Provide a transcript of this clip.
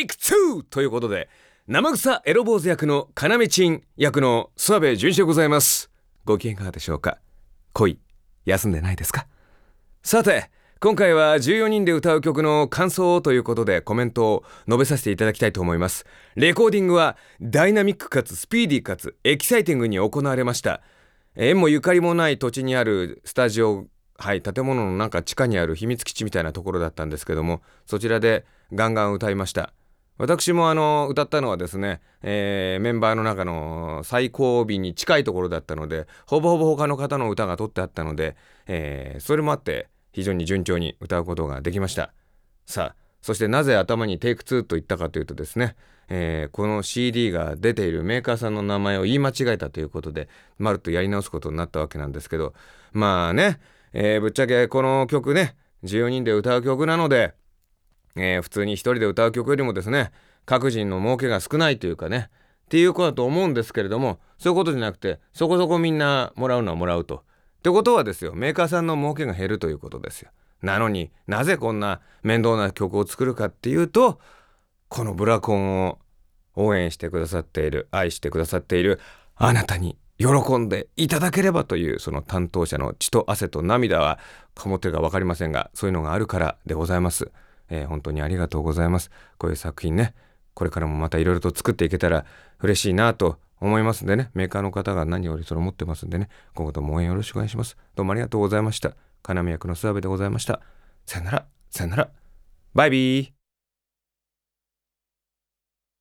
テイク2ということで、生臭エロ坊主役の要ちん役の諏訪部純一でございます。ご機嫌いかがでしょうか。恋休んでないですか。さて、今回は14人で歌う曲の感想ということでコメントを述べさせていただきたいと思います。レコーディングはダイナミックかつスピーディーかつエキサイティングに行われました。縁もゆかりもない土地にあるスタジオ、建物のなんか地下にある秘密基地みたいなところだったんですけども、そちらでガンガン歌いました。私も歌ったのはですね、メンバーの中の最後尾に近いところだったので、ほぼほぼ他の方の歌が取ってあったので、それもあって非常に順調に歌うことができました。さあ、そしてなぜ頭にテイク2と言ったかというとですね、この CD が出ているメーカーさんの名前を言い間違えたということで、まるっとやり直すことになったわけなんですけど、まあね、ぶっちゃけこの曲ね、14人で歌う曲なので、普通に一人で歌う曲よりもですね、各人の儲けが少ないというかね、っていうことだと思うんですけれども、そういうことじゃなくて、そこそこみんなもらうのはもらうと。ってことはですよ、メーカーさんの儲けが減るということですよ。なのになぜこんな面倒な曲を作るかっていうと、このブラコンを応援してくださっている、愛してくださっているあなたに喜んでいただければという、その担当者の血と汗と涙はかもってるか分かりませんが、そういうのがあるからでございます。本当にありがとうございます。こういう作品ね、これからもまたいろいろと作っていけたら嬉しいなと思いますんでね、メーカーの方が何よりそれを持ってますんでね、今後とも応援よろしくお願いします。どうもありがとうございました。要役の諏訪部でございました。さよなら、さよなら、バイビー。